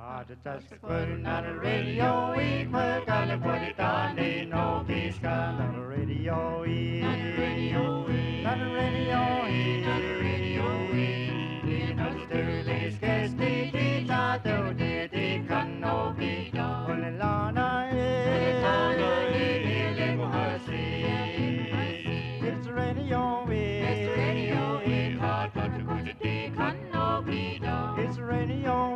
Just putting on the radio, we put on the put it on, ain't no peace on the radio, not the radio, not the radio, not the radio, not the sterling, guess the guitar, the can no be done. Only Lana, it's the radio, it's the radio, hard but to put it, can no be done. It's the radio,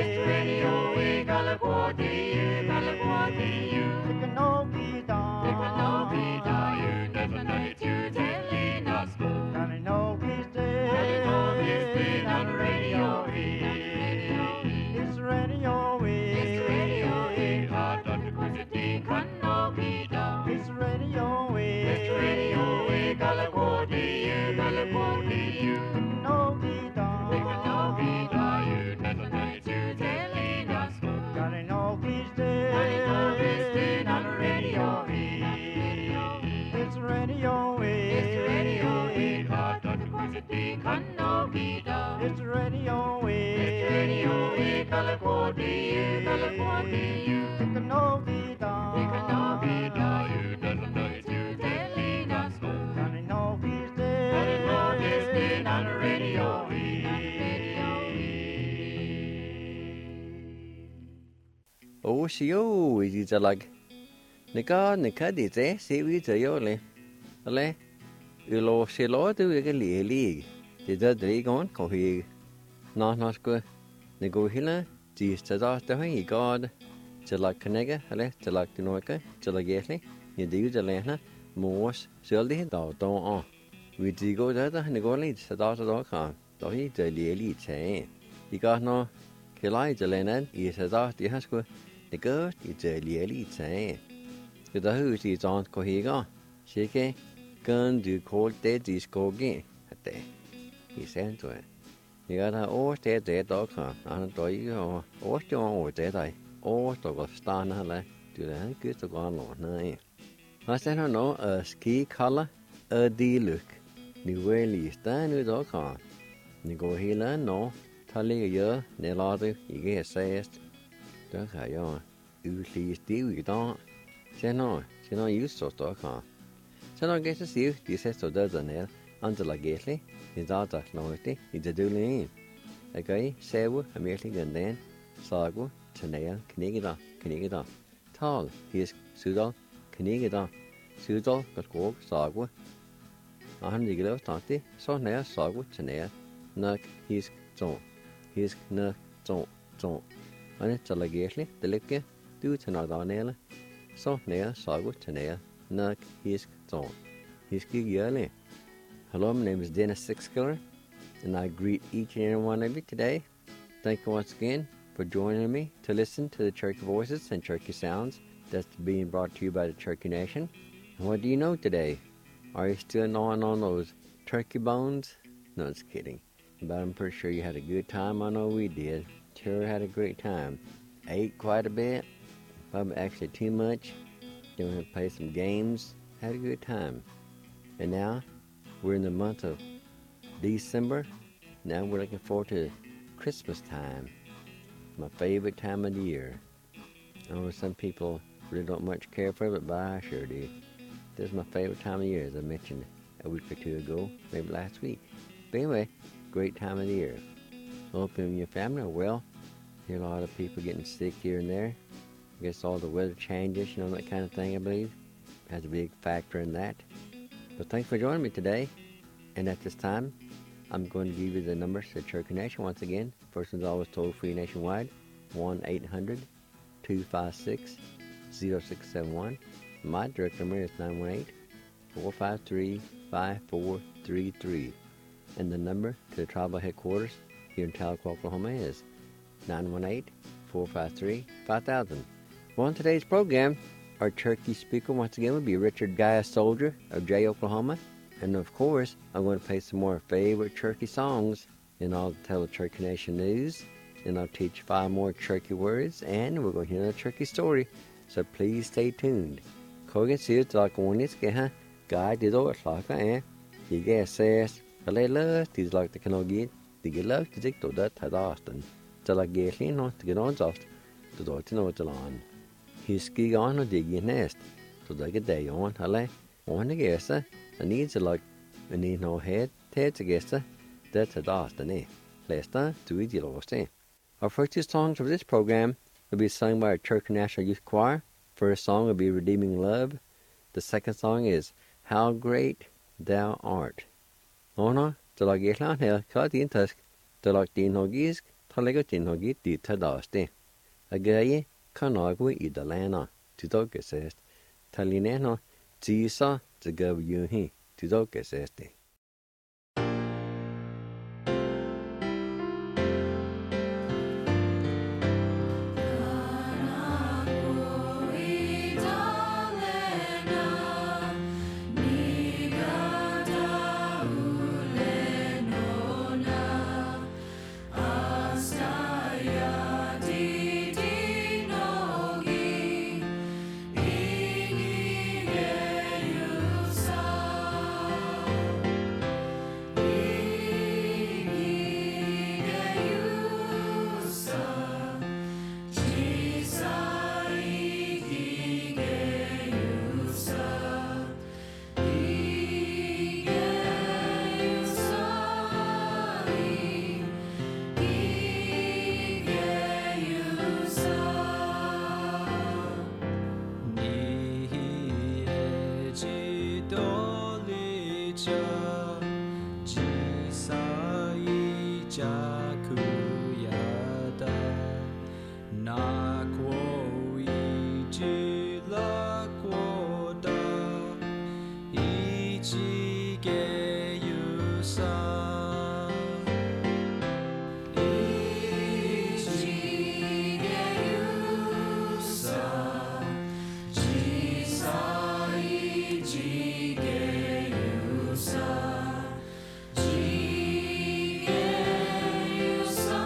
Ồ xíu gì cho lắc nè có đi thế xíu gì cho yo le lo xe lo tu cái lì thì giờ đấy con có hi nó có nè go hi la chỉ cho đó hay có cho lắc cái này cái le cho lắc tu nói cái cho lắc ghét này như đi cho le ha mua sửa đi tàu tàu vì chỉ có đó nè go lấy cho đó cả đó hi cho lì thế thì có nó cái lại cho le nè ý cho đó thì hết có nè có thì cho lì thế cái đó thì chọn có hi có sẽ cái cần du khổ tế chỉ có cái thế thì xem rồi thì cái đó ô tế đó cả anh tôi ô cho ô tế đây ô tôi có star nữa là từ đấy cứ tôi có nó này nó sẽ nó ski color đi look ni về lista nữa đó cả ni có hi là nó thay cái giờ này lo tôi cái xe đó cả yo usually still đó sẽ nó use đó cả so nó cái xíu thì sẽ số đó rồi nè anhจะละเกสเลยนี่จะจัดลอยที่นี่จะดูเลยไอ้cái xe của American gần đến sao của chân này cái đó tall his sự đó cái đó sự đó cái của sao của anh gì cái đó tao tí số này sao của chân này nó his nó trộn anhจะละเกสเลยแต่เล็กcáiดูchân nào đó nè là số này sao của chân này nó his trộn Hello, my name is Dennis Sixkiller, and I greet each and every one of you today. Thank you once again for joining me to listen to the Cherokee Voices and Cherokee Sounds that's being brought to you by the Cherokee Nation. And what do you know today? Are you still gnawing on those turkey bones? No, just kidding. But I'm pretty sure you had a good time. I know we did. Sure had a great time. Ate quite a bit, probably actually too much. Then we played some games. Had a good time. And now we're in the month of December. Now we're looking forward to Christmas time. My favorite time of the year. I know some people really don't much care for it, but I sure do. This is my favorite time of year, as I mentioned a week or two ago, maybe last week. But anyway, great time of the year. I hope you and your family are well. I hear a lot of people getting sick here and there. I guess all the weather changes, that kind of thing, I believe, has a big factor in that. So thanks for joining me today. And at this time, I'm going to give you the numbers to the Cherokee Nation once again. First one's always toll-free nationwide, 1-800-256-0671. My direct number is 918-453-5433. And the number to the tribal headquarters here in Tahlequah, Oklahoma is 918-453-5000. Well, on today's program, our Cherokee speaker once again will be Richard Gaius Soldier of Jay, Oklahoma. And of course, I'm going to play some more favorite Cherokee songs, and I'll tell the Cherokee Nation news, and I'll teach 5 more Cherokee words, and we're going to hear a Cherokee story. So please stay tuned. Khối cái xíu cho con nít cái ha, cái đi đó là cái thì cái xe cái lấy lỡ thì là cái nó gì thì cái lỡ thì dịch tổ đất thay đó till I get in to get on just to do it no till on. He's ski on or dig nest to dig a day on, alle, on a guess, and needs a like, and need no head, to guess, that's a dust, and eh. Lester, to eat your lost, eh. Our first two songs of this program will be sung by our Church National Youth Choir. First song will be Redeeming Love. The second song is How Great Thou Art. Ona, till I get on here, cut in tusk, till I din hoggisk, till I got in hoggi, did to dust, eh. A gay, canagui I the lana, to dog assist. Talineno, Tisa, to go you he, to dog assist, eh. You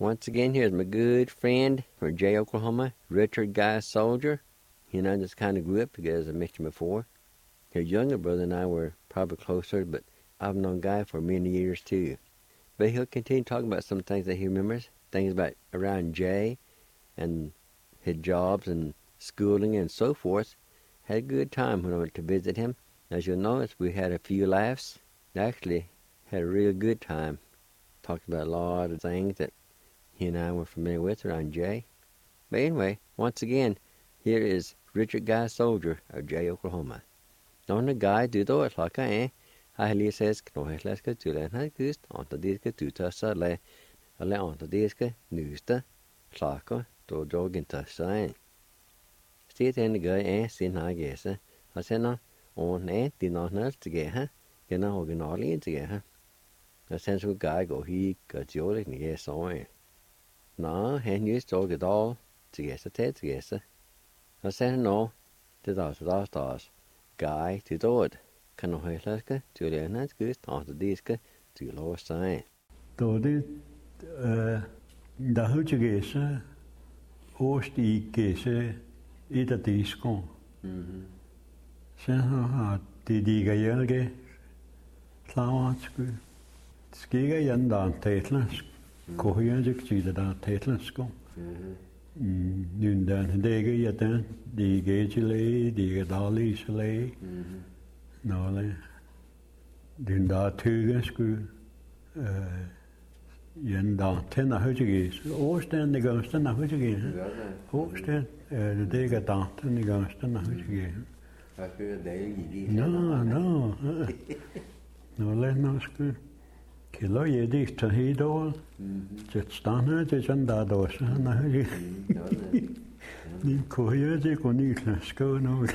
Once again, here's my good friend from Jay, Oklahoma, Richard Guy Soldier. He and I just kind of grew up together, as I mentioned before. His younger brother and I were probably closer, but I've known Guy for many years too. But he'll continue talking about some things that he remembers, things about around Jay and his jobs and schooling and so forth. Had a good time when I went to visit him. As you'll notice, we had a few laughs. Actually, had a real good time. Talked about a lot of things that he and I were familiar with around Jay. But anyway, once again, here is Richard Guy Soldier of Jay, Oklahoma. Don't the guy do it like I am? I says, no, let's go to that. Just on the disc to us, on the disc, news, Saka, to jog into sign. State and the guy, sin, I guess. I said, no, on did not know to get her. You know, originally to get her. I said, so guy go, he got your and yes, on. No, and you jog it all to get the Ted to get her. I said, no, the stars. Guy to do it. Kan du høre slaske til at lære skust og det skal til lov sig. Då det der hørte gæse ost i gæse et af disko. Så har det de gælge klarsk. Skiga igen der tætlansk. Kohøjende til der tætlansk. Nu der det ikke den de gæjle de dårlige Nåle, den der tyge skulle, en der tænder højtegis. Årstand, det gør stand af højtegis. Årstand, det er der, det gør stand af højtegis. Hvad gør det i det? Nå, skulle. Kilo je det til helt år. Det stander det sådan der der så han er højtegis. Ni kunne det kunne ni klaske nu.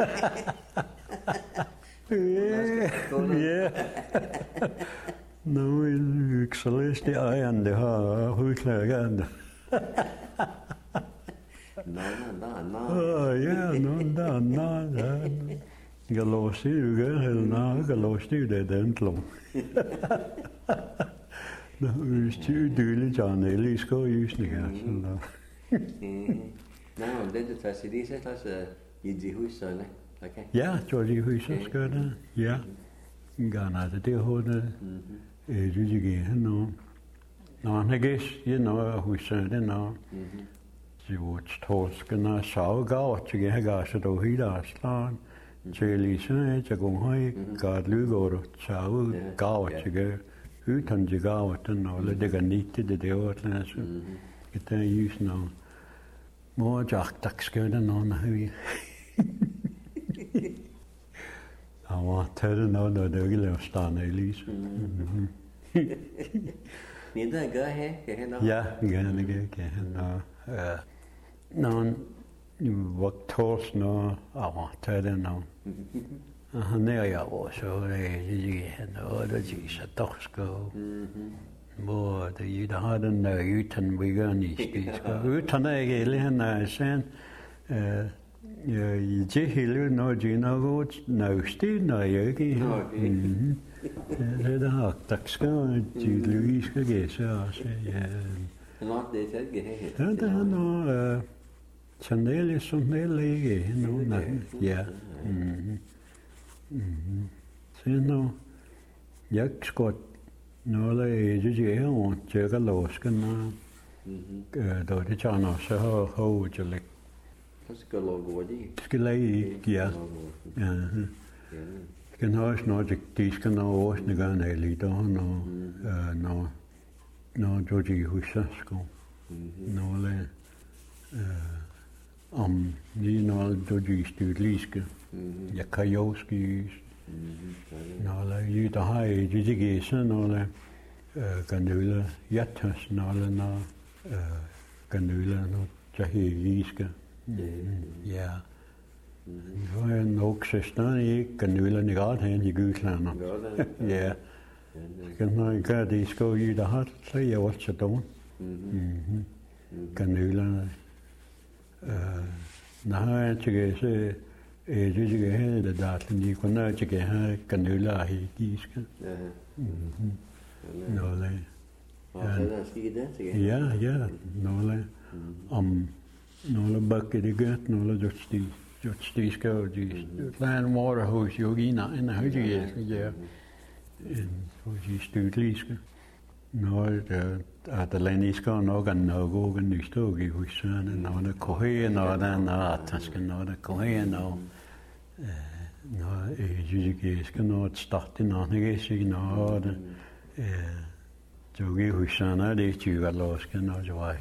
Ja. Nu er ikke så læst det ejeren, det har højklaget. Ja, der. Jeg låser jo ikke, eller jeg låser jo det den klom. Nå, hvis du dylle, John, eller I skal jysning, altså. Nå, det tager sig det, så tager sig i de huserne. Okay. Ja, så de huset skal det. Ja. Gerne det hovedet. Det giver nu. Når han gæs, jeg når huset det når. Det var torsken og savgav til jeg gav sig dog helt afslag. Til lige så går høj gav lygår sav gav til utan til gav den og det kan ikke det var sådan så. Det er just nu. Må jeg tak skal den når vi. Han var tæt noget, når det ikke lavede stande i lys. Men der gør her, kan han også? Ja, kan han også. Når han var tåls, når han var tæt noget. Han er jo også, det er noget, der siger sig dogskov. Hvor det har den der ytan, vi gør niske. Ytan er ikke hele, han er sådan. I det hele, når de er noget nøgstil, når jeg ikke er. Det er der, der skal de lyriske gæse også. Nå, det er selv gæse. Ja, der er noget, sådan det som det ikke er. Ja. Så nu, jeg skal noget af det her rundt, tjekke låsken, og det tager noget, så har hovedet lidt. Skal logge det? Skal lage, ja. Skal også når de skal nå årsnæggerne lidt, når du de husker sko. Når om lige når du de styrliske, jeg kan jo skys. Når der har jeg de gæse, når kanøler jattes, når kanøler, når der er iske. Ja. Nu er jeg nok søsteren ikke kanølerne godt hen i Gydslander. Ja. Når jeg gør det, skal jeg der har, så er jeg også så dårlig. Kanølerne. Når jeg tænker, så det tænker jeg, det er der, kun når jeg tænker, kanøler er helt iske. Nå, Og så er der sket det til. Ja, nogle bakker det godt, nogle just stig skal de land waterhose jo ind en højde ja. En højde stødliske. Når der landisker nok noget nystog i huset, når der kohe når der taske når der kohe når jeg skal nå starte når jeg skal når det jogi huset det er tyve låske når jeg var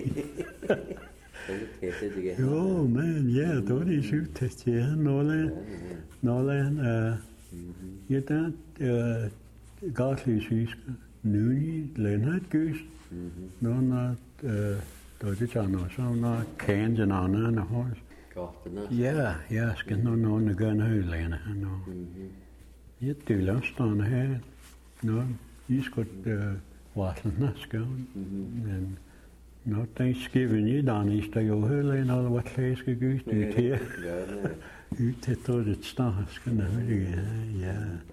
jo men ja det er det sygt test ja når ja der gaslyssysk nylig landhat gøs når der det tager noget så når kan den anden hos ja skal nogen gøre noget lande når ja det er stående her når I skal varsle skal men når den skriver i dan is der jo hele når hvad klasse skal gøs det her ut det står skal ja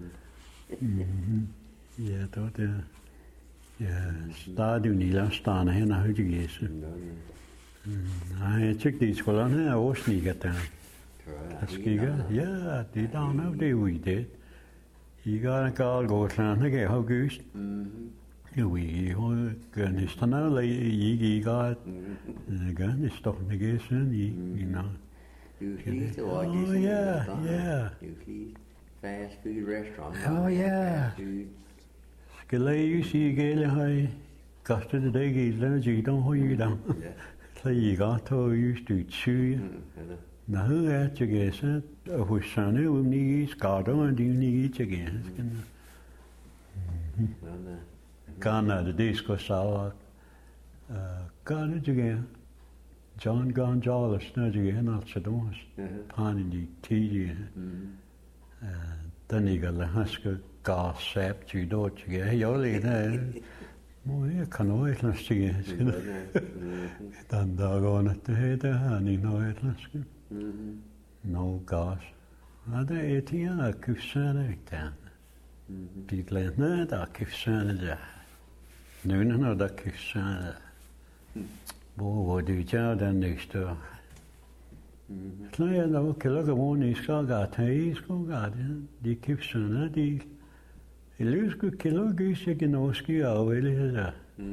ja det ja stadion i landstanden hen har højt gæse. Nej, jeg tykker det skulle han have årsniget der. Ja, det der nu det jo i det. I går en gal Gotland, jeg har gøst. Jo, I har gønnesten eller I går gønnesten gæse i når. Ja. Fast food restaurant. Ja. Skal jeg sige gælde har kastet det der gælde og de har i dem. Så I går til just utsyge. Når jeg er til gæse og hos sådan ni skader og de ni til gæse. Gerne det skal så gerne til gæse. John Gonzales når de er altså dos. Han i de tidlige. Den ikke har skal gassab til dort. Jeg lige må jeg kan noget slaske. Den der går det hedder han i noget slaske. No gas. Og det er til at kysserne der. De lande der kysserne der. Nogle der kysserne. Hvor du tager den næste. Så jeg laver kældergården i Skagata i Skagata. De kysserne de Elyske kældergys ikke norske afvældigheder.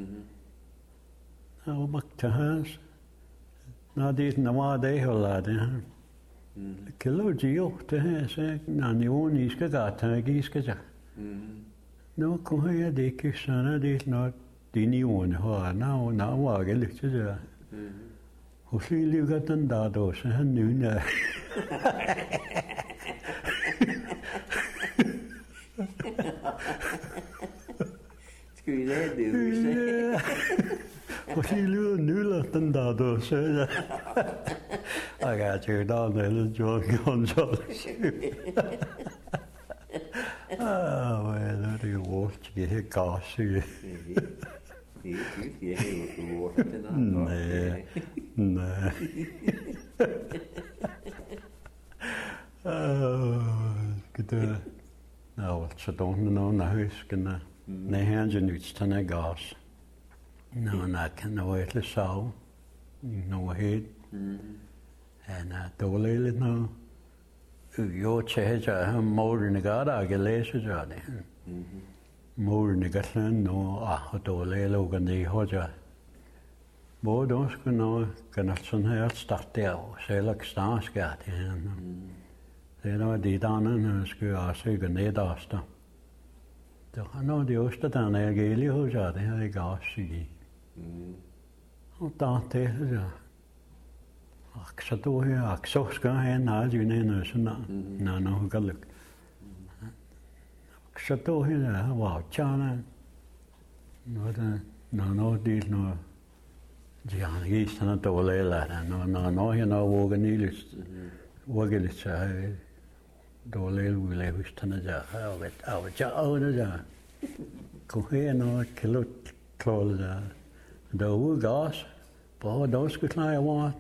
Og magte hans. Når det er meget dag holder det her. Kælder jo det her så når niveauen i Skagata ikke skal tage. Nå kunne jeg det kysserne det når de niveauerne har når var ikke lidt til det. Og så ligger den der dåse han nu der. Skal vi lade det og så ligger nyller den der dåse der. Og jeg tænker der er noget John Gonzales. Hvad er det jo det her gassyge. Nej. Gede. Nou, så don't know na huskene. Nej, han er nyt til gas. Nå, nej, kan noget lidt så. Noget helt. Han er dårlig lidt nu. Jo, til jeg målene gør der ikke læse så det. Målene gør sådan noget, og dårlig lukker det højere. Hvor du skal nå, kan sådan her starte der, så eller snart skal det her. Det er noget det der, når skal også gå ned der. Så har noget det også der er gældig hos jer, det her ikke også i. Og der det her. Og så du her, og så skal han aldrig ned sådan når hun kan lukke. Så du her, var tjerne. Når det er noget. De har ikke sådan noget dårligt eller når jeg når våger lidt så dårligt udlæg hos den der og jeg der kunne her noget klart der der ude gas bare der skal klare over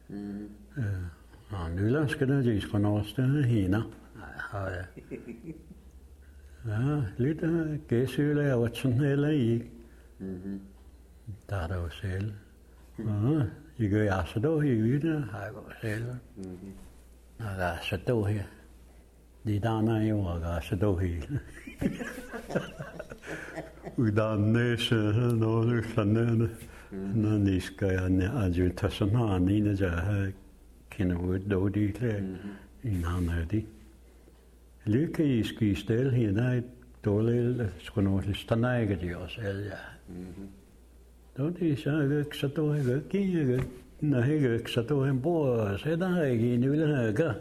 og nyland skal der de skal nå stede hende ja lidt gæsøle og sådan eller i Ta đâu selv. I gør jeg så dog i yden, har jeg godt selv. Jeg er så dog her. De daner jo, jeg er så dog her. Udanne noget sådan når ni skal jeg jo tage sådan her ni der har kender ud dog de klæder en anden de lykke i ski stel her der dårligt skulle noget stande de også ja dog de så ikke så dog ikke når ikke så dog en bor så der er ikke en vil have gør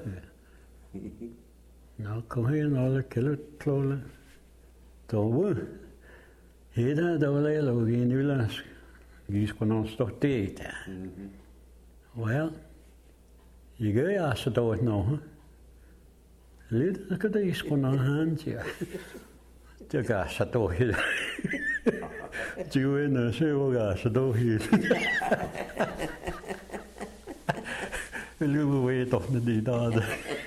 nå kom her noget kælder klole dog Heda dårligt og en yllansk. Vi skulle nok stå det der. Well, I gør jeg så dårligt nu. Lidt skal det skulle nok have ja. Det gør så dårligt. Du ender så gør så dårligt. Løber ved dog de der.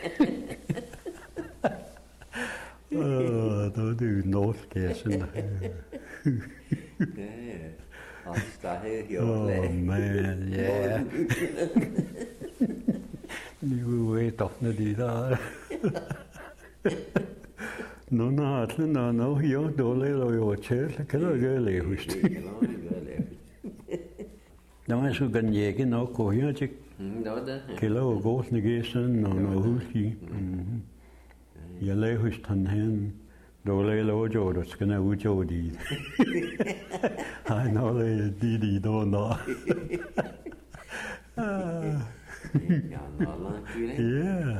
Da er det jo norsk, det er sådan. Oh man, yeah. You wait off the dida. No, here, dole, your chair, kan du gøre lægehust. Der var så kan jeg ikke nok gå her til kælder og gåsende gæsten og noget huski. Jeg lægehust han her. Dole lojo do skana ujo di. I know di do no. Yeah.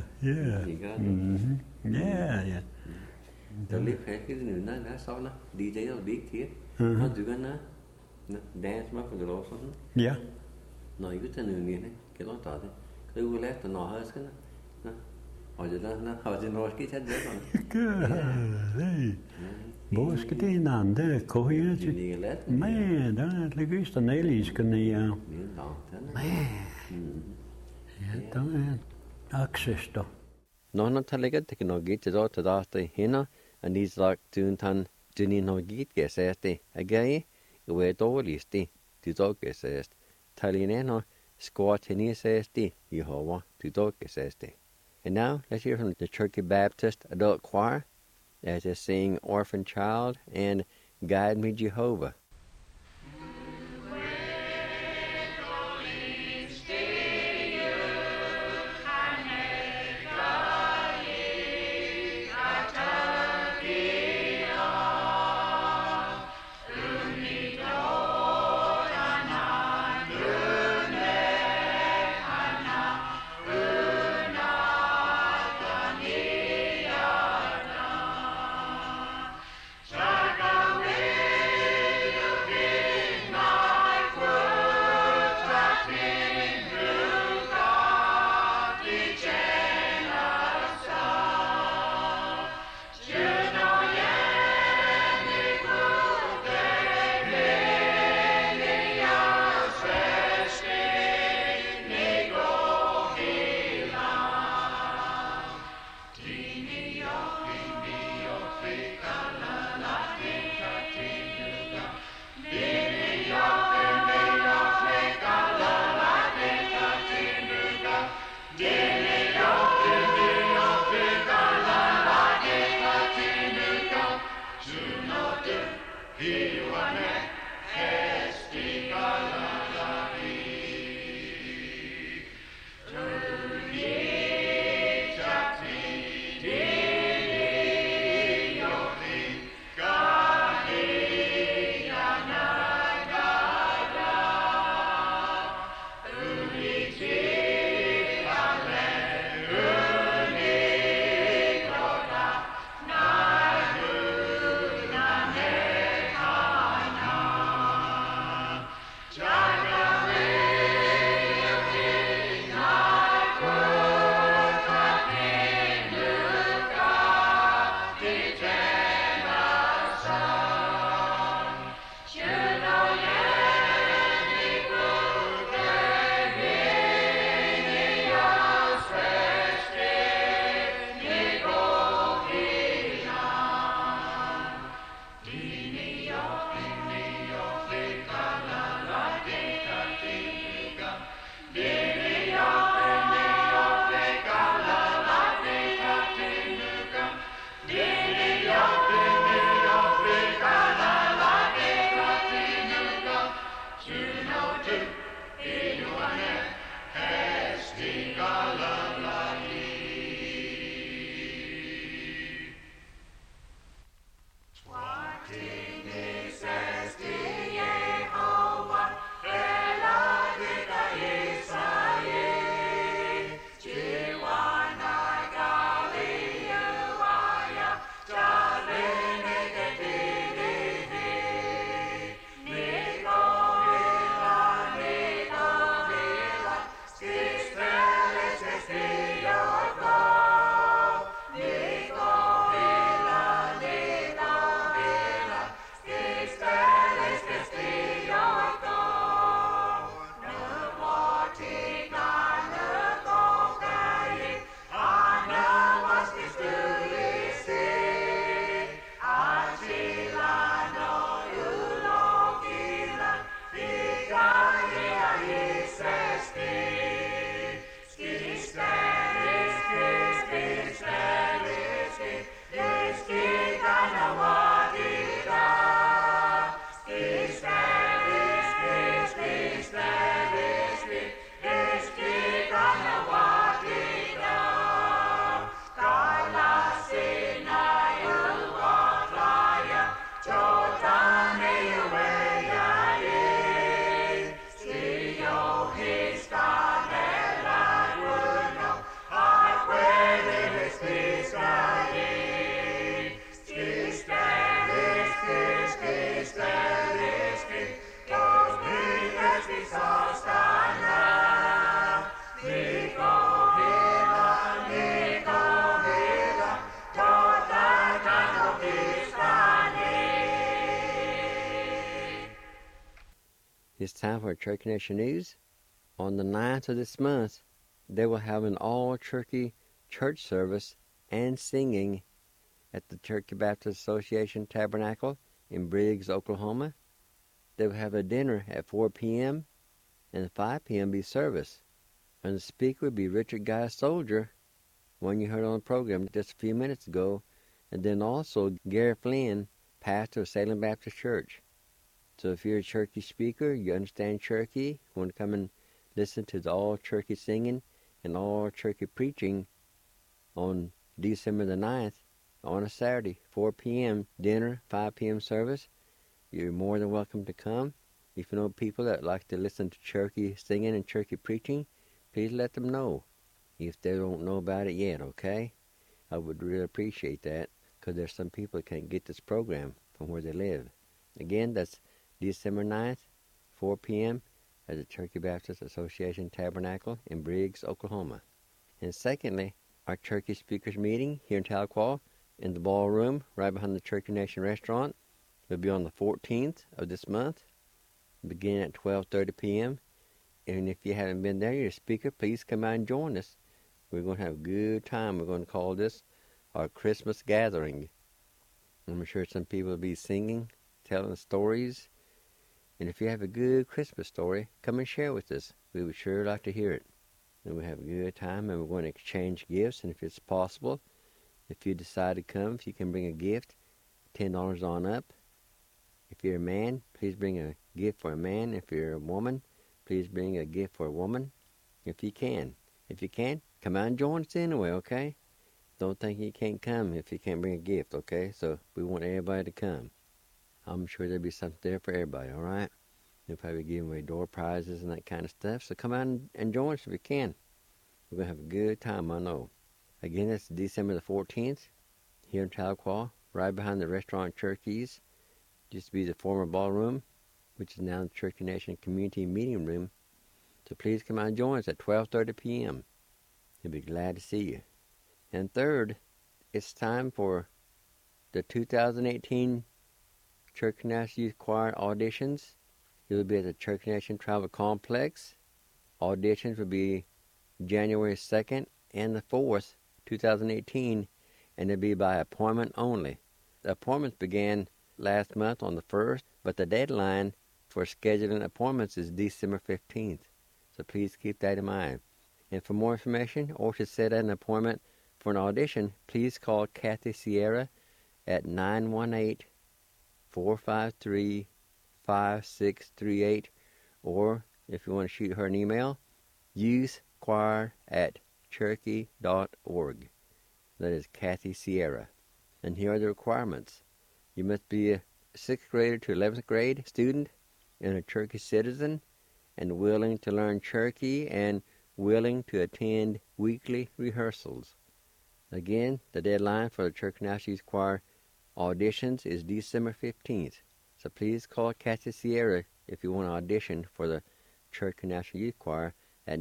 Yeah. Der lige fast i den der så de der og big tier. Har du kan dance med for det også sådan? Ja. Når I kan nu nede, kan du tage det. Det er jo let at nå her skal. Og det der har det norske til det. Hey. Hvor skal det en anden gå her til? Men der ligger just en elisk nede. Ja, der er access der. Når han tager lægget teknologi til det der til hende, og de sagt tuntan teknologi gæsest det. Agay, jo er dårligst det. De dog gæsest. Talinerne skår til ni sæst det i hover. De dog gæsest det. And now, let's hear from the Turkey Baptist Adult Choir as they sing Orphan Child and Guide Me Jehovah. Shaka It's time for Cherokee Nation News. On the 9th of this month, they will have an all-Cherokee church service and singing at the Cherokee Baptist Association Tabernacle in Briggs, Oklahoma. They will have a dinner at 4 p.m. and 5 p.m. be service. And the speaker will be Richard Guy Soldier, one you heard on the program just a few minutes ago, and then also Gary Flynn, pastor of Salem Baptist Church. So if you're a Cherokee speaker, you understand Cherokee, you want to come and listen to the all Cherokee singing and all Cherokee preaching on December the 9th on a Saturday, 4 p.m. dinner, 5 p.m. service, you're more than welcome to come. If you know people that like to listen to Cherokee singing and Cherokee preaching, please let them know if they don't know about it yet, okay? I would really appreciate that, because there's some people that can't get this program from where they live. Again, that's December 9th, 4 p.m. at the Cherokee Baptist Association Tabernacle in Briggs, Oklahoma. And secondly, our Cherokee Speakers meeting here in Tahlequah in the ballroom right behind the Cherokee Nation restaurant will be on the 14th of this month, beginning at 12:30 p.m. And if you haven't been there, you're a speaker, please come out and join us. We're going to have a good time. We're going to call this our Christmas gathering. I'm sure some people will be singing, telling stories. And if you have a good Christmas story, come and share with us. We would sure like to hear it. And we'll have a good time, and we're going to exchange gifts. And if it's possible, if you decide to come, if you can bring a gift, $10 on up. If you're a man, please bring a gift for a man. If you're a woman, please bring a gift for a woman, if you can. If you can't, come out and join us anyway, okay? Don't think you can't come if you can't bring a gift, okay? So we want everybody to come. I'm sure there'll be something there for everybody, all right? They'll probably give away door prizes and that kind of stuff. So come out and join us if you can. We're going to have a good time, I know. Again, it's December the 14th here in Tahlequah, right behind the restaurant Cherokees. Used to be the former ballroom, which is now the Cherokee Nation Community Meeting Room. So please come out and join us at 12:30 p.m. We'll be glad to see you. And third, it's time for the 2018 Cherokee Nation Youth Choir auditions. It will be at the Cherokee Nation Travel Complex. Auditions will be January 2nd and the 4th, 2018, and it'll be by appointment only. The appointments began last month on the 1st, but the deadline for scheduling appointments is December 15th. So please keep that in mind. And for more information or to set an appointment for an audition, please call Kathy Sierra at 918-453-5638, or if you want to shoot her an email, youthchoir@cherokee.org. That is Kathy Sierra. And here are the requirements. You must be a 6th grader to 11th grade student and a Cherokee citizen and willing to learn Cherokee and willing to attend weekly rehearsals. Again, the deadline for the Cherokee National Youth Choir auditions is December 15th. So please call Kathy Sierra if you want to audition for the Cherokee National Youth Choir at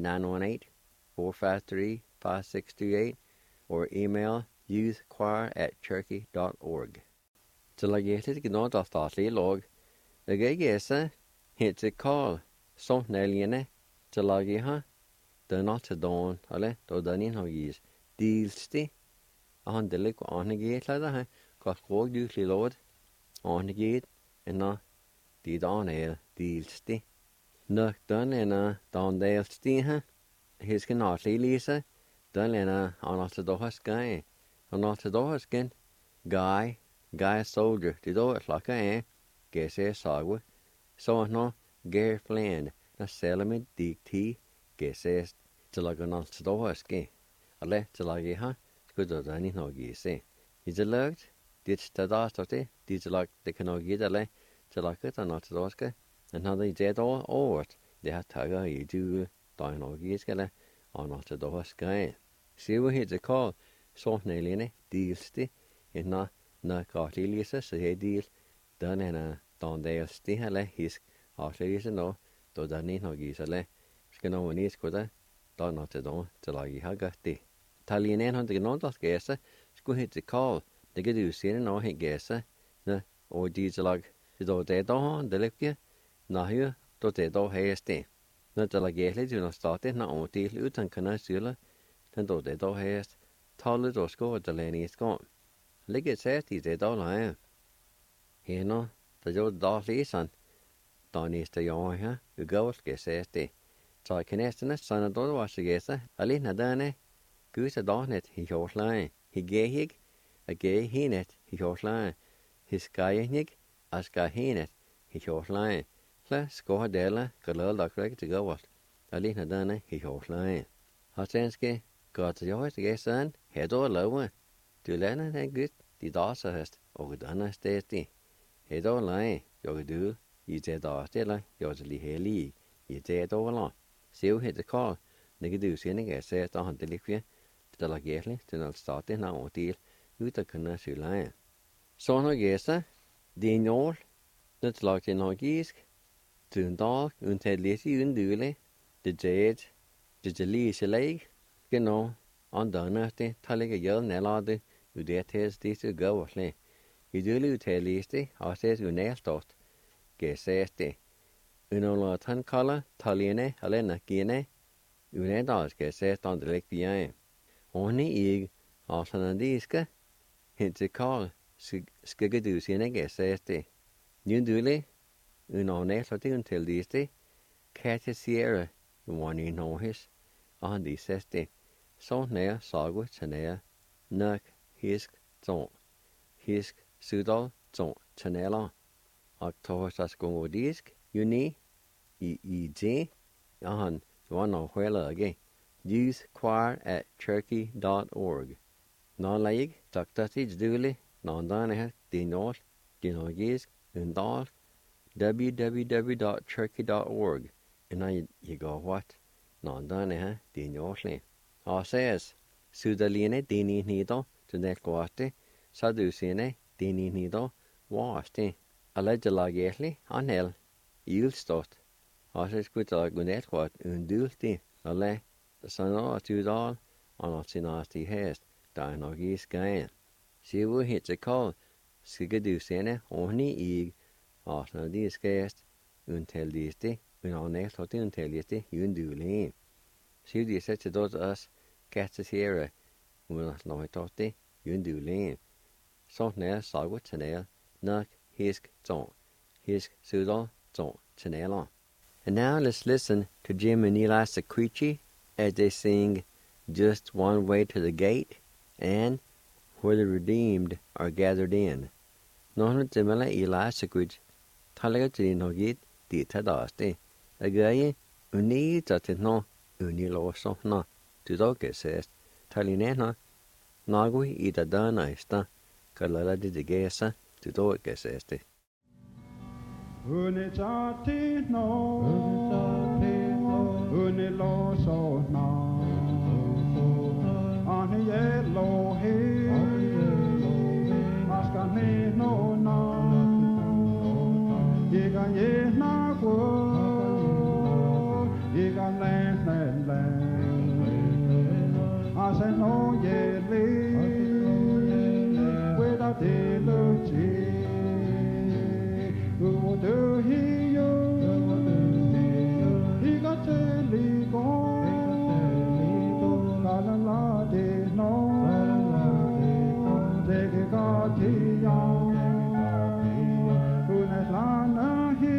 918-453-5638 or email youthchoir@cherokee.org. Så la jeg til nå da statlig log. Jeg gese hit til call sånt næljene til lage ha. Det not til don, eller då den inhagis. Dilsti. Han det lik anget la da. Kast krog dykli lod. Anget en na de don er dilsti. Nok den ena don dilsti ha. His kan not lise. Den ena anat til dohaskai. Anat til dohasken. Guy Soldier, de do it like I guess sagwa. So no Gary Flynn, na Salem DT, guess to like an answer to aske. A let to like ha, good as any no gisse. Is it looked? Did the dastati? Did like they can get a le to like it and not to aske? And now they did all it. They had taga you do dino giskele or not to aske. See what he's a call, so nearly dealsti, and not. Na cartilisa så he deal dan en dan del stihale his cartilisa no do dan ni no gisale skeno ni skoda dan not don til lagi hagati talien han de non das gese sku hit the call de gedu sin no he gese na o di lag do de don de lekje na hu då det då häste. När det lager till något stadigt när om till utan kunna syla, den då det då häst, talet då ska det läni ska. Ligger sett i det då läge. Hena, det gör då lisan. Då nästa jag här, vi går ska säga det. Så kan nästan såna då var så gäsa, alina dane, gusa dagnet i jorslai, i gehig, a ge hinet i jorslai, i skajnig, a ska hinet i jorslai. Klar, skår dela, galal da krek til gavalt, alina dane i jorslai. Og svenske, godt til jord til gæseren, hædder lave. Du lander den gut, de daser hest, og danner stedti. Hædder lege, jeg du, i det dagstiller, jeg til lige hellig, i det dårlig. Sev hedder kall, når du siger, jeg ser, at han det likvide, det er gærligt, til når stadig navn del, ud at kunne syge lege. Så når gæster, det er nål, når det lagt en norgisk, til dag, undtaget lidt i undule, det er lige så læg, genau, andre det, der ligger jæden eller det, det til disse gavsle. I døle udtaliste, og ses unæstort, gæsæs det. Underlåt han kalder, taljene, alene gene, unædal skal ses andre læg bjerge. Og ni ikke, og sådan de skal, hente kall, skygge du sine gæsæs det. Døle, unædal det udtaliste, kattesiere, one in Norges, og han de ses det. Så nær sagu til nær, nok, hisk, zon. Hisk, sydal, zon, taneller. Og torsdags gongodisk, juni, i det, og han var nok heller ikke. youthchoir@turkey.org. Nå læg, takta tids dule, nåndane her, dinol, dinorgisk, undal, www.turkey.org. En jeg går what, nåndane her, dinosle. Og ses, sudaline, dini nido, til det gårde, sadusine, dini nido, vaste. Alle de lagerli, anhel, julstot. Og så skulle der gå ned godt undulti, alle, sådan at tudal, og at sin asti hest, der er nok i skæren. Sivu hitte kald, skygge du sene, ohni ig, og sådan de skæst, undtældiste, undanælt og undtældiste, undulin. Sivu de sætter dot os, kastes here, udenat nøjtotte, undulin. Sådan er sagut til nær, nok hisk zon, hisk sudal zon til nærler. And now let's listen to Jim and Eli Sequici as they sing Just One Way to the Gate and Where the Redeemed Are Gathered In. Nåhne Jimela Eli Sequici talaga til no git dit tadaste. Agaye uni tatetno uni loso na tudoke sest talinena nagui ida dana esta kalala de gesa tudoke seste. Uni tati no, uni loso na, ani yellow he, askani no na, yiga ye na go, yiga len, ase no ye le, weda de luci. Who do he yo? He got telly go. La la la de no. Take a got he young. Who has lana he?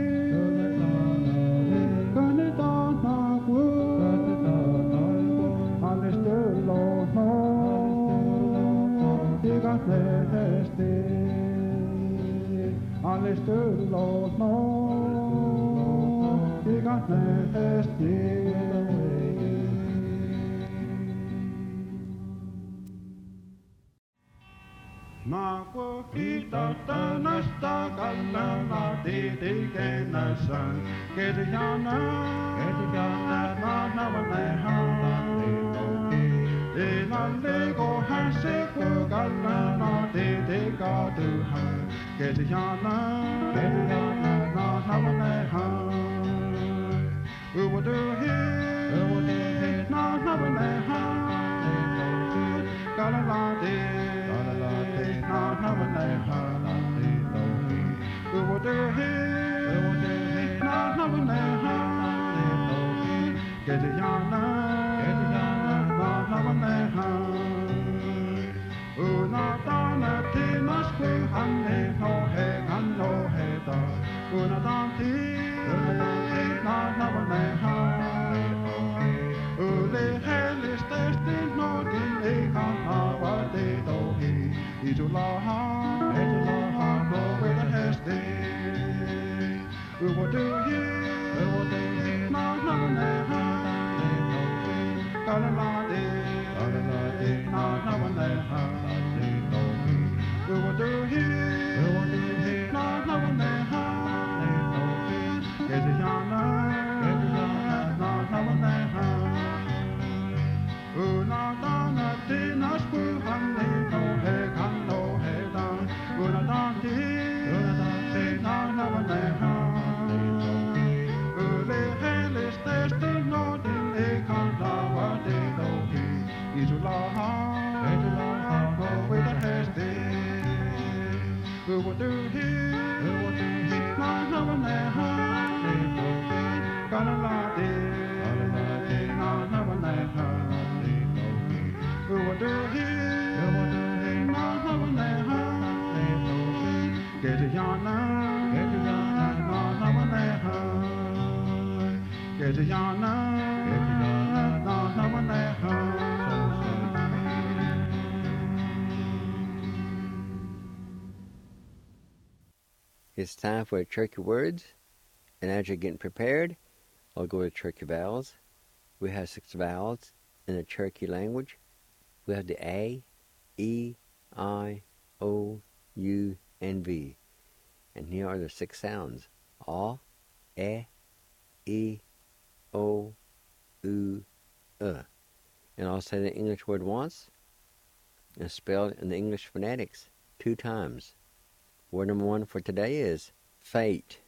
Gonna down na wood. Understood Lord no. He got nasty. Understood, Lord, no, he got nasty. Nago kita tanasta kalana di kenasan kediyana na nawaneha Inalego haseko kalana di kaduha Kediyana na nawaneha Who do he na nawaneha Kalana di na nawaneha Who do he na nawaneha Gediana, Navaneha, Una Dana, Timas, Hane, no head, and no head, Una Danti, Navaneha, Ule Hellis, Testing, no delay, Hava, de Dohi, Idulaha, no way the Heste, what do you, Navaneha. It's time for Cherokee words, and as you're getting prepared, I'll go to Cherokee vowels. We have 6 vowels in the Cherokee language. We have the A, E, I, O, U, and V. And here are the 6 sounds. A, E, O, U, And I'll say the English word once and spell it in the English phonetics 2 times. Word number 1 for today is fate.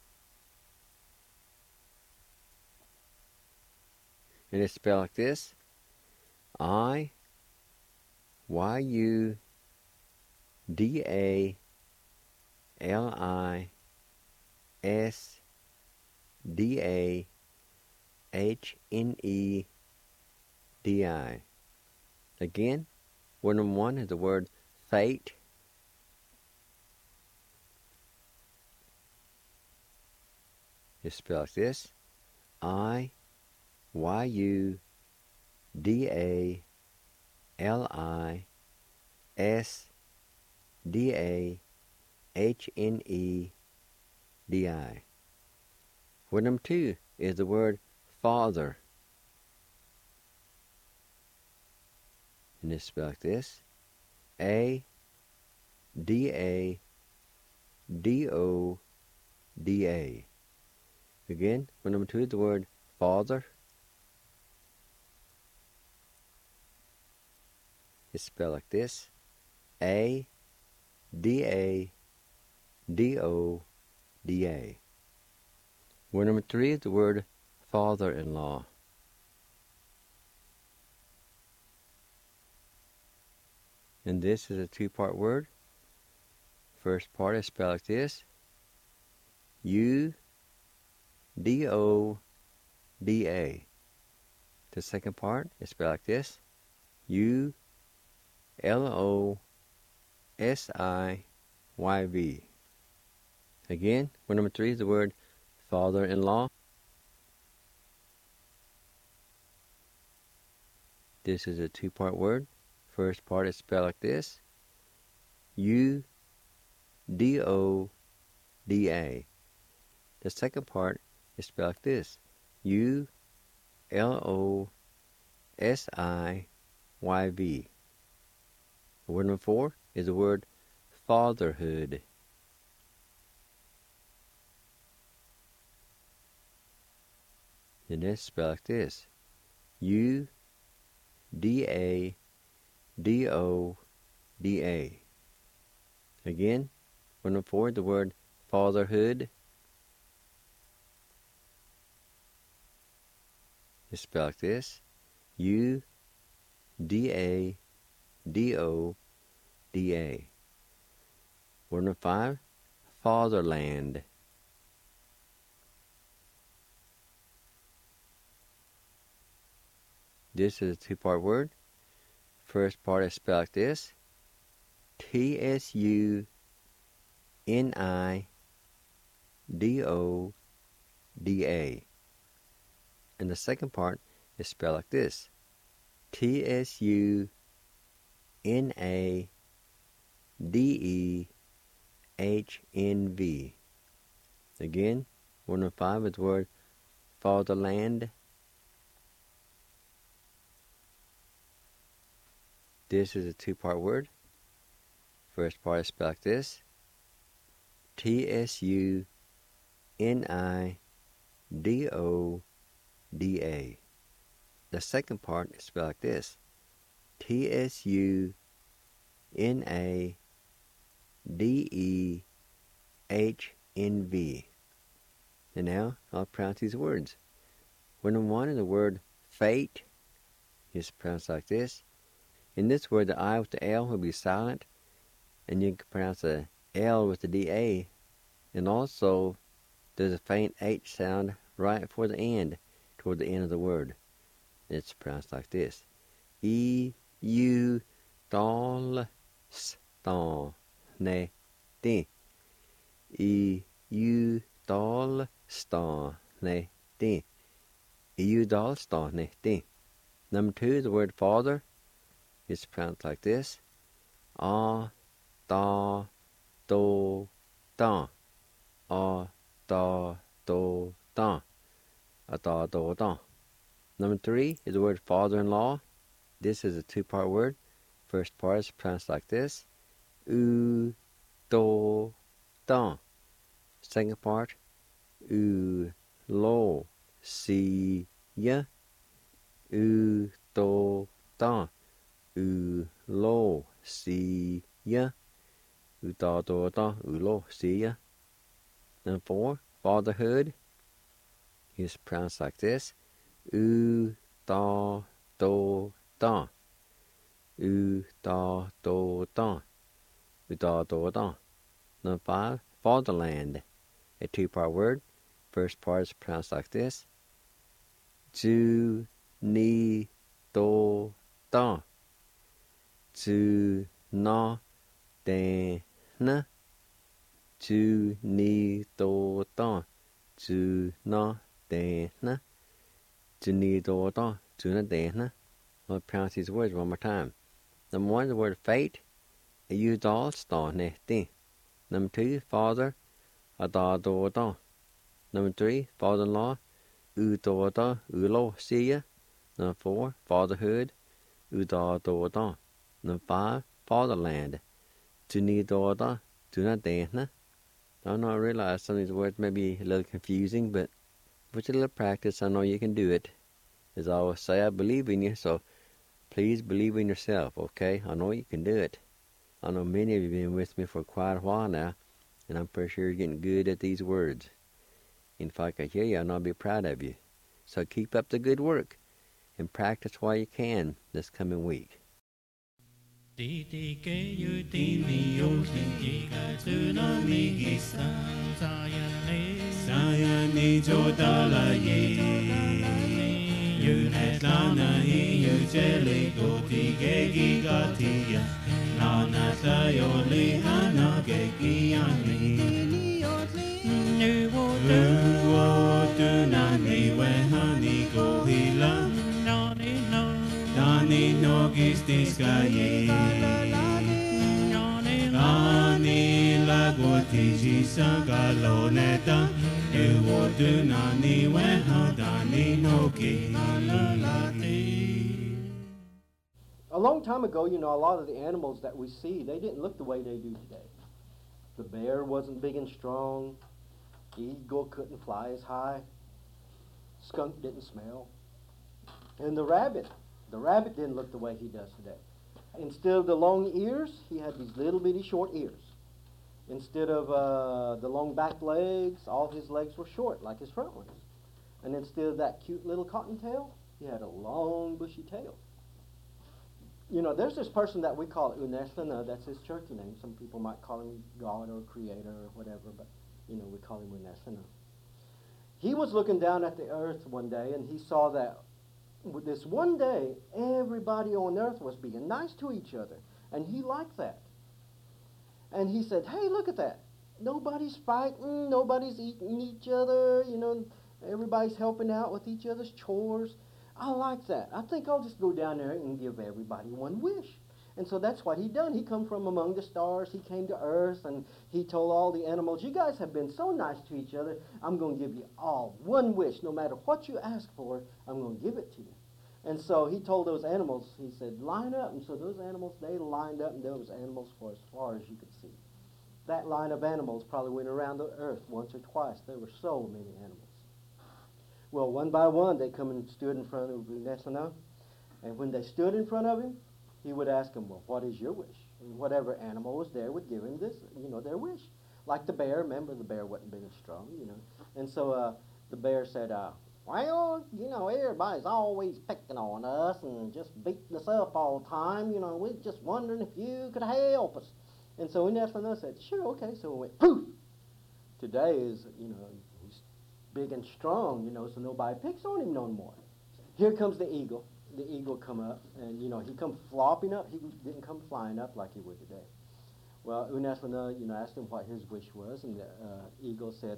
And it's spelled like this: I, Y, U, D, A, L, I, S, D, A, H, N, E, D, I. Again, word number 1 is the word fate. It's spelled like this: I, Y, U, D, A, L, I, S, D, A, H, N, E, D, I. Word number 2 is the word father. And it's spelled like this: A, D, A, D, O, D, A. Again, word number 2 is the word father. It's spelled like this: A, D, A, D, O, D, A. Word number 3 is the word father-in-law. And this is a 2-part word. First part is spelled like this: U, D, O, D, A. The second part is spelled like this: U, L, O, S, I, Y, V. Again, word number 3 is the word father-in-law. This is a 2-part word. First part is spelled like this: U, D, O, D, A. The second part is spelled like this: U, L, O, S, I, Y, V. Word number 4 is the word fatherhood. And it's spelled like this: U, D, A, D, O, D, A. Again, word number 4 is the word fatherhood. It's spelled like this: U, D, A, D, O, D, A. Word number 5, fatherland. This is a two-part word. First part is spelled like this. T-S-U-N-I-D-O-D-A. And the second part is spelled like this. T-S-U-N-A-D-E-H-N-V. Again, 1 and 5 is the word fatherland. This is a two-part word. First part is spelled like this. T-S-U-N-I-D-O-D-A. The second part is spelled like this. T-S-U-N-A-D-E-H-N-V. And now I'll pronounce these words. When one is the word fate is pronounced like this. In this word, the I with the L will be silent, and you can pronounce the L with the D-A. And also, there's a faint H sound right before the end, toward the end of the word. It's pronounced like this. E-U-Dal-Stan-Ne-Ti. E-U-Dal-Stan-Ne-Ti. E-U-Dal-Stan-Ne-Ti. Number 2, the word father is pronounced like this. A-da-do-dan. A-da-do-dan. A-da-do-dan. Number 3 is the word father-in-law. This is a two-part word. First part is pronounced like this. U-do-dan. Second part. U-lo-si-ya. U-do-dan. U-lo-si-ya. U-da-do-dan. U-lo-si-ya. Number 4, fatherhood is pronounced like this. U-da-do-dan. U-da-do-dan. U-da-do-dan. Number 5, fatherland, a two-part word. First part is pronounced like this. Ju-ni-do-dan. Ju-na-dan-na. Ju-ni-do-dan. Ju-na-dan-na. Ju-ni-do-dan. Ju-na-dan-na. I'll pronounce these words one more time. Number 1, the word fate. U-dal-stan-ne-ti. Number 2, father. A-da-do-dan. Number 3, father-in-law. U-do-dan. U-lo-si-ya. Number 4, fatherhood. U-da-do-dan. Number 5, fatherland. Ju-ni-do-dan. Ju-na-dan-na. I know I realize some of these words may be a little confusing, but with a little practice, I know you can do it. As I always say, I believe in you, so please believe in yourself, okay? I know you can do it. I know many of you have been with me for quite a while now, and I'm pretty sure you're getting good at these words. And if I could hear you, I know I'd be proud of you. So keep up the good work, and practice while you can this coming week. A long time ago, a lot of the animals that we see, they didn't look the way they do today. The bear wasn't big and strong. The eagle couldn't fly as high. Skunk didn't smell. And the rabbit didn't look the way he does today. Instead of the long ears, he had these little bitty short ears. Instead of the long back legs, all his legs were short, like his front ones. And instead of that cute little cottontail, he had a long bushy tail. There's this person that we call Uneslana, that's his Cherokee name. Some people might call him God or Creator or whatever, but, we call him Uneslana. He was looking down at the earth one day, and he saw that this one day, everybody on earth was being nice to each other. And he liked that. And he said, hey, look at that. Nobody's fighting. Nobody's eating each other. You know, everybody's helping out with each other's chores. I like that. I think I'll just go down there and give everybody one wish. And so that's what he done. He come from among the stars. He came to earth, and he told all the animals, you guys have been so nice to each other. I'm going to give you all one wish. No matter what you ask for, I'm going to give it to you. And so he told those animals, he said, line up. And so those animals, they lined up, and there was animals for as far as you could see. That line of animals probably went around the earth once or twice. There were so many animals. Well, one by one, they come and stood in front of Unesana. And when they stood in front of him, he would ask them, well, what is your wish? And whatever animal was there would give him this, their wish. Like the bear. Remember, the bear wasn't big and strong, And so the bear said, well, everybody's always picking on us and just beating us up all the time. We're just wondering if you could help us. And so Unesana said, sure, okay. So we went, poof! Today is, he's big and strong, so nobody picks on him no more. Here comes the eagle. The eagle come up, and, he come flopping up. He didn't come flying up like he would today. Well, Unesana, asked him what his wish was, and the eagle said,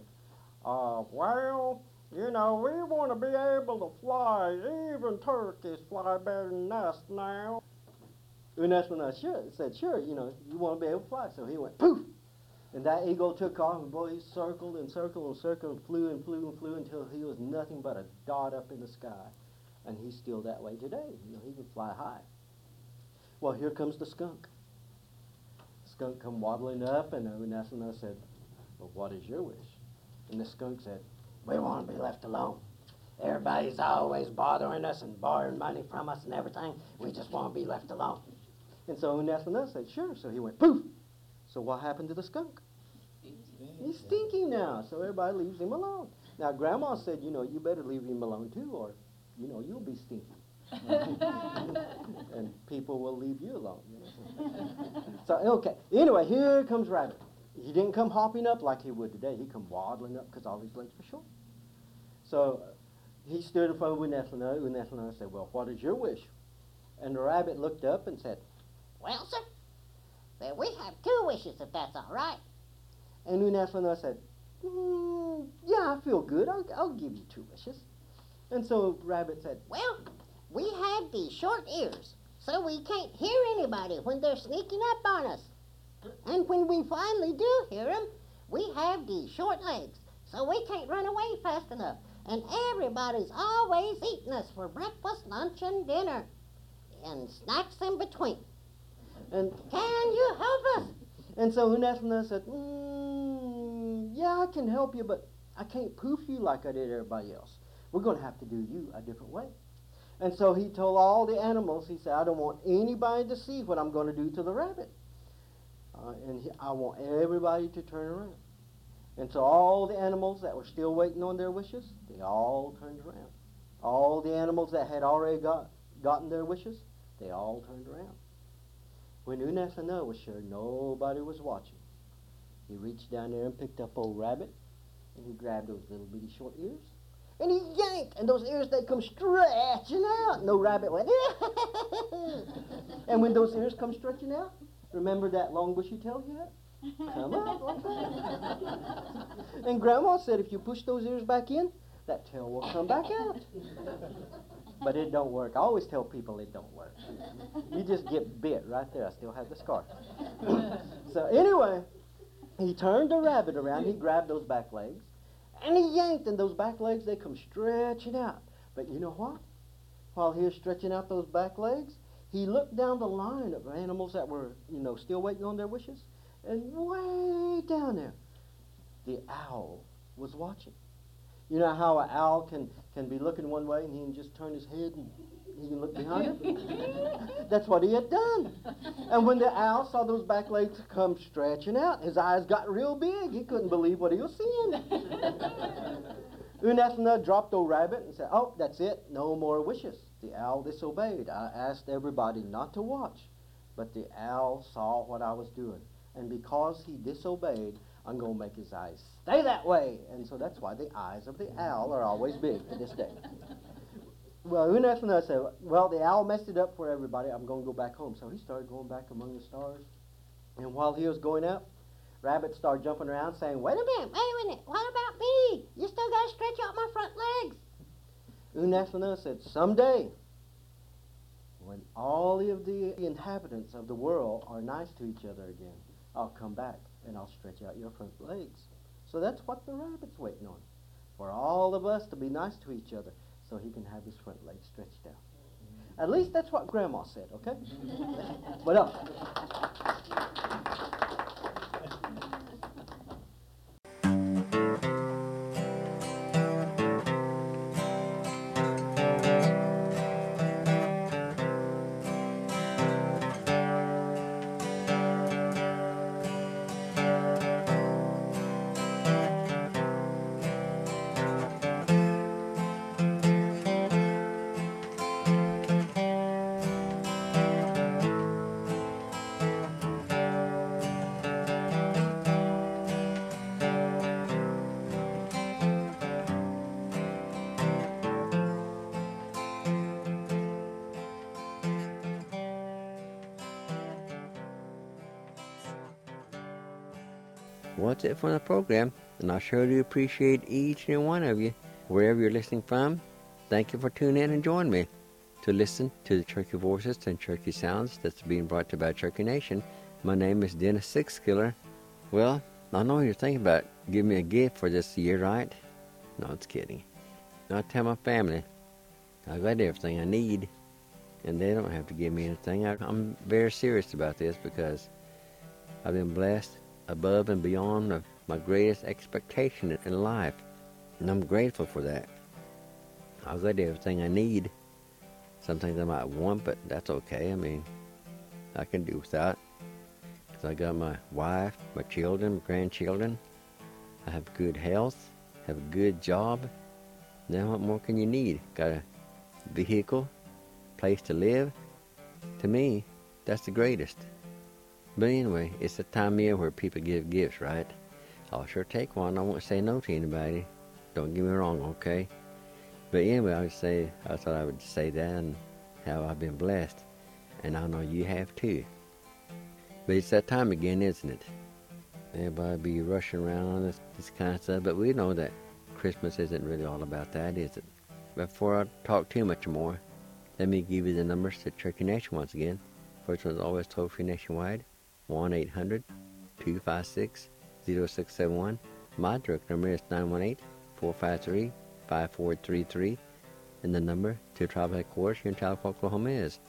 well, we want to be able to fly. Even turkeys fly better than us now. Unesana said, sure, you want to be able to fly. So he went, poof! And that eagle took off, and boy, he circled and circled and circled and flew and flew and flew until he was nothing but a dot up in the sky. And he's still that way today. He can fly high. Well, here comes the skunk. The skunk come waddling up, and Unesana said, well, what is your wish? And the skunk said, we want to be left alone. Everybody's always bothering us and borrowing money from us and everything. We just want to be left alone. And so Unesana said, sure. So he went, poof! So what happened to the skunk? He's stinky now, so everybody leaves him alone. Now, Grandma said, you better leave him alone too, or you'll be stinky. And people will leave you alone. So, okay. Anyway, here comes Rabbit. He didn't come hopping up like he would today. He come waddling up because all his legs were short. So he stood in front of Unesana. Unesana said, well, what is your wish? And the rabbit looked up and said, well, sir, we have 2 wishes, if that's all right. And Unesana said, yeah, I feel good. I'll give you 2 wishes. And so Rabbit said, well, we have these short ears, so we can't hear anybody when they're sneaking up on us. And when we finally do hear them, we have these short legs, so we can't run away fast enough. And everybody's always eating us for breakfast, lunch, and dinner, and snacks in between. And can you help us? And so Unesana said, yeah, I can help you, but I can't poof you like I did everybody else. We're going to have to do you a different way. And so he told all the animals, he said, I don't want anybody to see what I'm going to do to the rabbit. I want everybody to turn around. And so all the animals that were still waiting on their wishes, they all turned around. All the animals that had already gotten their wishes, they all turned around. When Unesana was sure nobody was watching, he reached down there and picked up old Rabbit, and he grabbed those little bitty short ears, and he yanked, and those ears, they come stretching out. No Rabbit went, and when those ears come stretching out, remember that long bushy tail you had? Come out like that. And Grandma said if you push those ears back in, that tail will come back out. But it don't work. I always tell people it don't work. You just get bit right there. I still have the scar. So anyway, he turned the rabbit around. He grabbed those back legs, and he yanked, and those back legs, they come stretching out. But you know what? While he was stretching out those back legs, he looked down the line of animals that were, still waiting on their wishes, and way down there, the owl was watching. You know how an owl can be looking one way and he can just turn his head and he can look behind him? That's what he had done. And when the owl saw those back legs come stretching out, his eyes got real big. He couldn't believe what he was seeing. Unesana dropped old Rabbit and said, oh, that's it, no more wishes. The owl disobeyed. I asked everybody not to watch, but the owl saw what I was doing. And because he disobeyed, I'm going to make his eyes stay that way. And so that's why the eyes of the owl are always big to this day. Well, Unethanut said, well, the owl messed it up for everybody. I'm going to go back home. So he started going back among the stars. And while he was going up, Rabbit started jumping around saying, wait a minute, what about me? You still got to stretch out my front legs. Unethanut said, someday, when all of the inhabitants of the world are nice to each other again, I'll come back and I'll stretch out your front legs. So that's what the rabbit's waiting on, for all of us to be nice to each other so he can have his front legs stretched out. At least that's what Grandma said, okay? What else? Well, that's it for the program, and I sure do appreciate each and every one of you, wherever you're listening from. Thank you for tuning in and joining me to listen to the Cherokee Voices and Cherokee Sounds that's being brought to you by Cherokee Nation. My name is Dennis Sixkiller. Well, I know you're thinking about giving me a gift for this year, right? No, it's kidding. I tell my family I got everything I need, and they don't have to give me anything. I'm very serious about this because I've been blessed above and beyond of my greatest expectation in life, and I'm grateful for that. I've got everything I need. Some things I might want, but that's okay. I mean, I can do without. Because I got my wife, my children, my grandchildren. I have good health, have a good job. Now what more can you need? Got a vehicle, place to live. To me, that's the greatest. But anyway, it's the time of year where people give gifts, right? I'll sure take one. I won't say no to anybody. Don't get me wrong, okay? But anyway, I thought I would say that and how I've been blessed. And I know you have too. But it's that time again, isn't it? Everybody be rushing around on this kind of stuff. But we know that Christmas isn't really all about that, is it? Before I talk too much more, let me give you the numbers to Cherokee Nation once again. First one's always toll-free nationwide. 1-800-256-0671. My direct number is 918-453-5433. And the number to tribal headquarters here in Tahlequah, Oklahoma is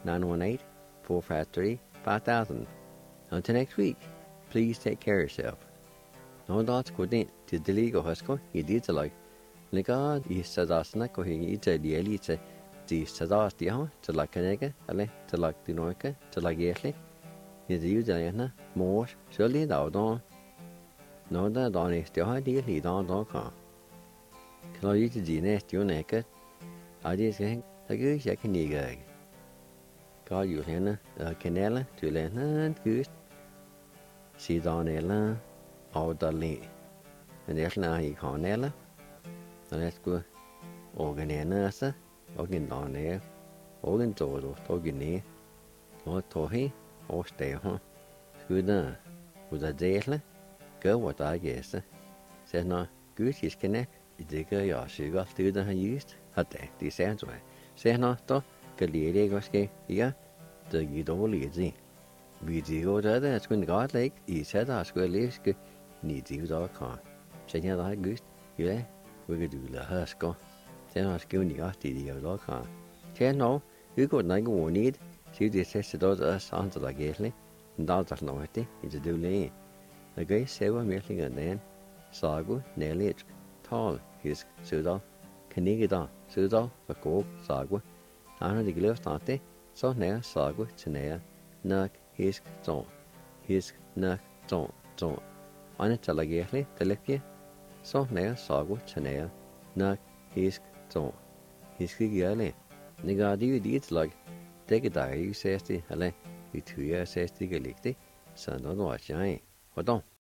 918-453-5000. Until next week, please take care of yourself. No dots go dent to the legal husko, you did to like. Nika, you said us not go here, it's a daily, it's a the sadas the huh, to like a nigga, to like the noika, to like yesly. Is you Diana, more, surely thou don't. No, that on is still high deal, he don't come. Can I use the nest you naked? I just think a goose I can nigga. Call you Hannah, a canella to land and goose. See Donella, all the lane. And there's now he call Nella. And let's go. Organana, sir. Organ down there. Organ todo, organ near. Or tohi. Or stay home. Good, with a daily, go what I guess. Said no, good is connect. It's a girl, she got to the used. At the sounds way. Say no, to, good lady goes gay, yeah, the you don't lead me. We do go that's going to God lake, he said, I square leaves, good, need you dog car. Say, yeah, I good, yeah, we could do the husk. Then I was going to got the dog car. Say no, you could not go need. See the sister does us onto the gately, and that's no it, it's a do lane. The guy said we're making a then, Sagu, Nelly, tall, his Sudal, Canigida, Sudal, the coke, Sagu, and the glove tante, so now Sagu, Tanea, Nuck, his zone, his Nuck, zone. On it till I gately, the lipia, so now Sagu, Tanea, Nuck, his zone, his gigally. Nigga, do you deeds like. Take a diary, says the Helen, the 2 years says the Galicti, son of the watch, hold on.